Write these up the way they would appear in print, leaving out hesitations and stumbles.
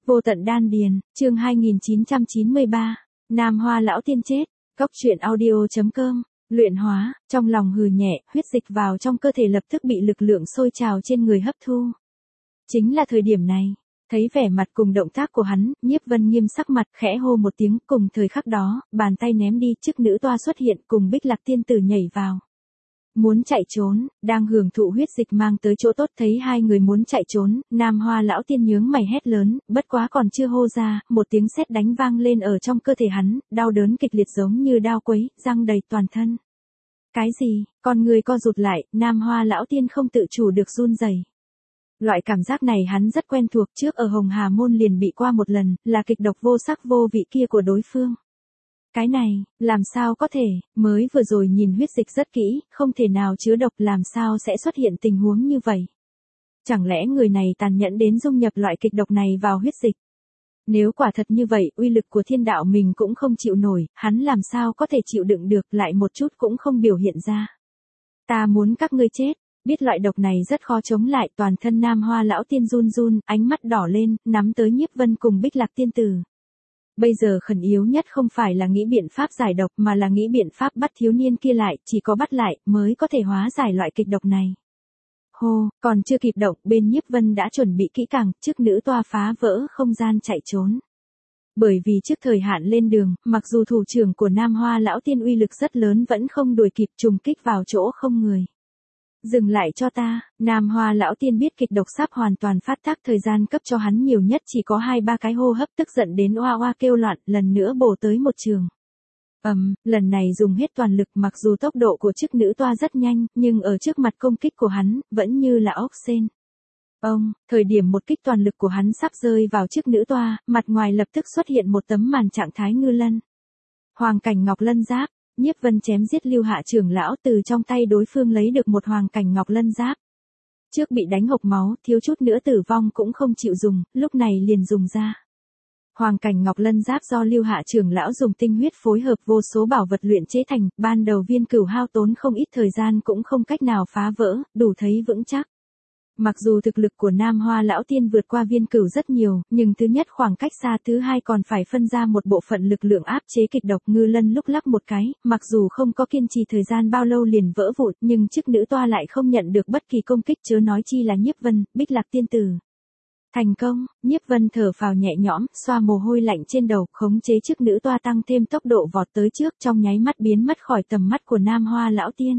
Vô tận đan điền, chương 2993, Nam Hoa lão tiên chết, Cốc truyện audio.com, luyện hóa, trong lòng hừ nhẹ, huyết dịch vào trong cơ thể lập tức bị lực lượng sôi trào trên người hấp thu. Chính là thời điểm này, thấy vẻ mặt cùng động tác của hắn, Nhiếp Vân Nghiêm sắc mặt khẽ hô một tiếng, cùng thời khắc đó, bàn tay ném đi, chức nữ toa xuất hiện cùng Bích Lạc tiên tử nhảy vào. Muốn chạy trốn, đang hưởng thụ huyết dịch mang tới chỗ tốt thấy hai người muốn chạy trốn, Nam Hoa lão tiên nhướng mày hét lớn, bất quá còn chưa hô ra, một tiếng sét đánh vang lên ở trong cơ thể hắn, đau đớn kịch liệt giống như đao quấy, răng đầy toàn thân. Cái gì, con người co rụt lại, Nam Hoa lão tiên không tự chủ được run rẩy. Loại cảm giác này hắn rất quen thuộc, trước ở Hồng Hà Môn liền bị qua một lần, là kịch độc vô sắc vô vị kia của đối phương. Cái này, làm sao có thể, mới vừa rồi nhìn huyết dịch rất kỹ, không thể nào chứa độc, làm sao sẽ xuất hiện tình huống như vậy. Chẳng lẽ người này tàn nhẫn đến dung nhập loại kịch độc này vào huyết dịch? Nếu quả thật như vậy, uy lực của thiên đạo mình cũng không chịu nổi, hắn làm sao có thể chịu đựng được, lại một chút cũng không biểu hiện ra. Ta muốn các ngươi chết. Biết loại độc này rất khó chống lại, toàn thân Nam Hoa lão tiên run run, ánh mắt đỏ lên, nắm tới Nhiếp Vân cùng Bích Lạc tiên tử. Bây giờ khẩn yếu nhất không phải là nghĩ biện pháp giải độc mà là nghĩ biện pháp bắt thiếu niên kia lại, chỉ có bắt lại mới có thể hóa giải loại kịch độc này. Hô, còn chưa kịp động, bên Nhiếp Vân đã chuẩn bị kỹ càng, chức nữ toa phá vỡ không gian chạy trốn. Bởi vì trước thời hạn lên đường, mặc dù thủ trưởng của Nam Hoa lão tiên uy lực rất lớn vẫn không đuổi kịp, trùng kích vào chỗ không người. Dừng lại cho ta, Nam Hoa lão tiên biết kịch độc sắp hoàn toàn phát tác, thời gian cấp cho hắn nhiều nhất chỉ có 2-3 cái hô hấp, tức giận đến oa oa kêu loạn, lần nữa bổ tới một trường. Lần này dùng hết toàn lực, mặc dù tốc độ của chức nữ toa rất nhanh, nhưng ở trước mặt công kích của hắn, vẫn như là ốc sên. Thời điểm một kích toàn lực của hắn sắp rơi vào chức nữ toa, mặt ngoài lập tức xuất hiện một tấm màn trạng thái ngư lân. Hoàng cảnh ngọc lân giáp. Nhiếp Vân chém giết Lưu Hạ trưởng lão, từ trong tay đối phương lấy được một hoàng cảnh ngọc lân giáp. Trước bị đánh hộc máu, thiếu chút nữa tử vong cũng không chịu dùng, lúc này liền dùng ra. Hoàng cảnh ngọc lân giáp do Lưu Hạ trưởng lão dùng tinh huyết phối hợp vô số bảo vật luyện chế thành, ban đầu Viên Cửu hao tốn không ít thời gian cũng không cách nào phá vỡ, đủ thấy vững chắc. Mặc dù thực lực của Nam Hoa lão tiên vượt qua Viên Cửu rất nhiều, nhưng thứ nhất khoảng cách xa, thứ hai còn phải phân ra một bộ phận lực lượng áp chế kịch độc. Ngư lân lúc lắc một cái, mặc dù không có kiên trì thời gian bao lâu liền vỡ vụn, nhưng chức nữ toa lại không nhận được bất kỳ công kích, chớ nói chi là Nhiếp Vân, Bích Lạc tiên tử. Thành công, Nhiếp Vân thở phào nhẹ nhõm, xoa mồ hôi lạnh trên đầu, khống chế chức nữ toa tăng thêm tốc độ vọt tới trước, trong nháy mắt biến mất khỏi tầm mắt của Nam Hoa lão tiên.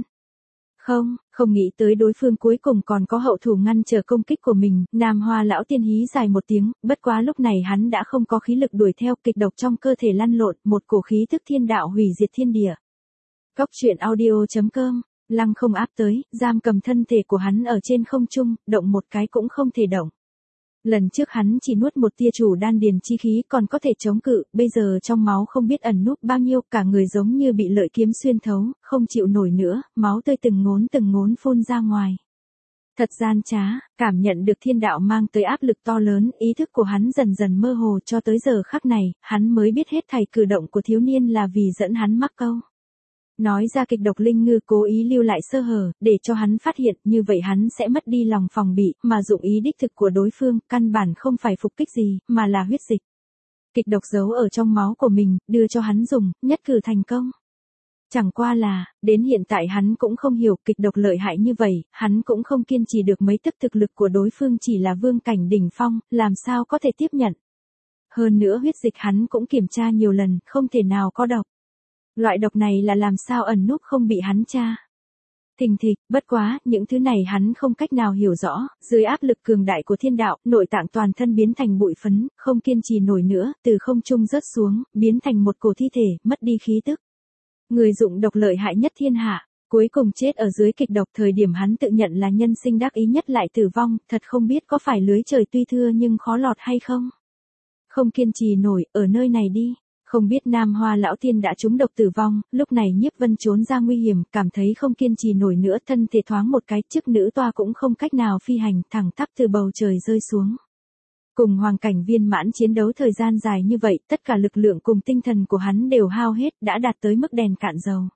Không nghĩ tới đối phương cuối cùng còn có hậu thủ ngăn trở công kích của mình, Nam Hoa lão tiên hí dài một tiếng, bất quá lúc này hắn đã không có khí lực đuổi theo, kịch độc trong cơ thể lăn lộn, một cổ khí tức thiên đạo hủy diệt thiên địa. Cốc truyện audio.com, lăng không áp tới, giam cầm thân thể của hắn ở trên không trung, động một cái cũng không thể động. Lần trước hắn chỉ nuốt một tia chủ đan điền chi khí còn có thể chống cự, bây giờ trong máu không biết ẩn núp bao nhiêu, cả người giống như bị lợi kiếm xuyên thấu, không chịu nổi nữa, máu tươi từng ngốn phun ra ngoài. Thật gian trá, cảm nhận được thiên đạo mang tới áp lực to lớn, ý thức của hắn dần dần mơ hồ, cho tới giờ khắc này, hắn mới biết hết thảy cử động của thiếu niên là vì dẫn hắn mắc câu. Nói ra kịch độc linh ngư cố ý lưu lại sơ hở, để cho hắn phát hiện, như vậy hắn sẽ mất đi lòng phòng bị, mà dụng ý đích thực của đối phương, căn bản không phải phục kích gì, mà là huyết dịch. Kịch độc giấu ở trong máu của mình, đưa cho hắn dùng, nhất cử thành công. Chẳng qua là, đến hiện tại hắn cũng không hiểu kịch độc lợi hại như vậy, hắn cũng không kiên trì được mấy tức, thực lực của đối phương chỉ là vương cảnh đỉnh phong, làm sao có thể tiếp nhận. Hơn nữa huyết dịch hắn cũng kiểm tra nhiều lần, không thể nào có độc. Loại độc này là làm sao ẩn núp không bị hắn tra. Thình thịch, bất quá, những thứ này hắn không cách nào hiểu rõ, dưới áp lực cường đại của thiên đạo, nội tạng toàn thân biến thành bụi phấn, không kiên trì nổi nữa, từ không trung rớt xuống, biến thành một cổ thi thể, mất đi khí tức. Người dụng độc lợi hại nhất thiên hạ, cuối cùng chết ở dưới kịch độc, thời điểm hắn tự nhận là nhân sinh đắc ý nhất lại tử vong, thật không biết có phải lưới trời tuy thưa nhưng khó lọt hay không. Không kiên trì nổi, ở nơi này đi. Không biết Nam Hoa lão tiên đã trúng độc tử vong, lúc này Nhiếp Vân trốn ra nguy hiểm, cảm thấy không kiên trì nổi nữa, thân thể thoáng một cái, chức nữ toa cũng không cách nào phi hành, thẳng tắp từ bầu trời rơi xuống. Cùng hoàng cảnh viên mãn chiến đấu thời gian dài như vậy, tất cả lực lượng cùng tinh thần của hắn đều hao hết, đã đạt tới mức đèn cạn dầu.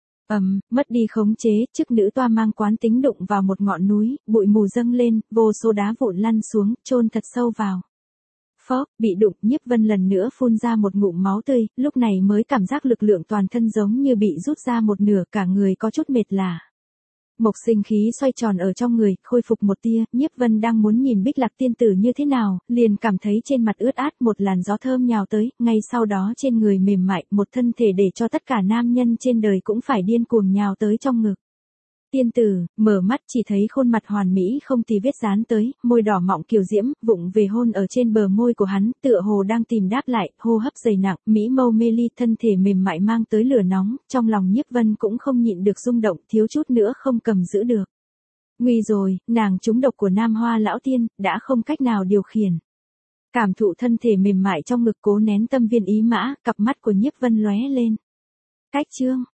Mất đi khống chế, chức nữ toa mang quán tính đụng vào một ngọn núi, bụi mù dâng lên, vô số đá vụn lăn xuống, chôn thật sâu vào. Phốc, bị đụng, Nhiếp Vân lần nữa phun ra một ngụm máu tươi, lúc này mới cảm giác lực lượng toàn thân giống như bị rút ra một nửa, cả người có chút mệt lả. Mộc Sinh khí xoay tròn ở trong người, khôi phục một tia, Nhiếp Vân đang muốn nhìn Bích Lạc tiên tử như thế nào, liền cảm thấy trên mặt ướt át một làn gió thơm nhào tới, ngay sau đó trên người mềm mại, một thân thể để cho tất cả nam nhân trên đời cũng phải điên cuồng nhào tới trong ngực. Tiên tử, mở mắt chỉ thấy khuôn mặt hoàn mỹ không tì vết dán tới, môi đỏ mọng kiều diễm, vụng về hôn ở trên bờ môi của hắn, tựa hồ đang tìm đáp lại, hô hấp dày nặng, mỹ mâu mê ly, thân thể mềm mại mang tới lửa nóng, trong lòng Nhiếp Vân cũng không nhịn được rung động, thiếu chút nữa không cầm giữ được. Nguy rồi, nàng trúng độc của Nam Hoa lão tiên, đã không cách nào điều khiển. Cảm thụ thân thể mềm mại trong ngực, cố nén tâm viên ý mã, cặp mắt của Nhiếp Vân lóe lên. Cách chương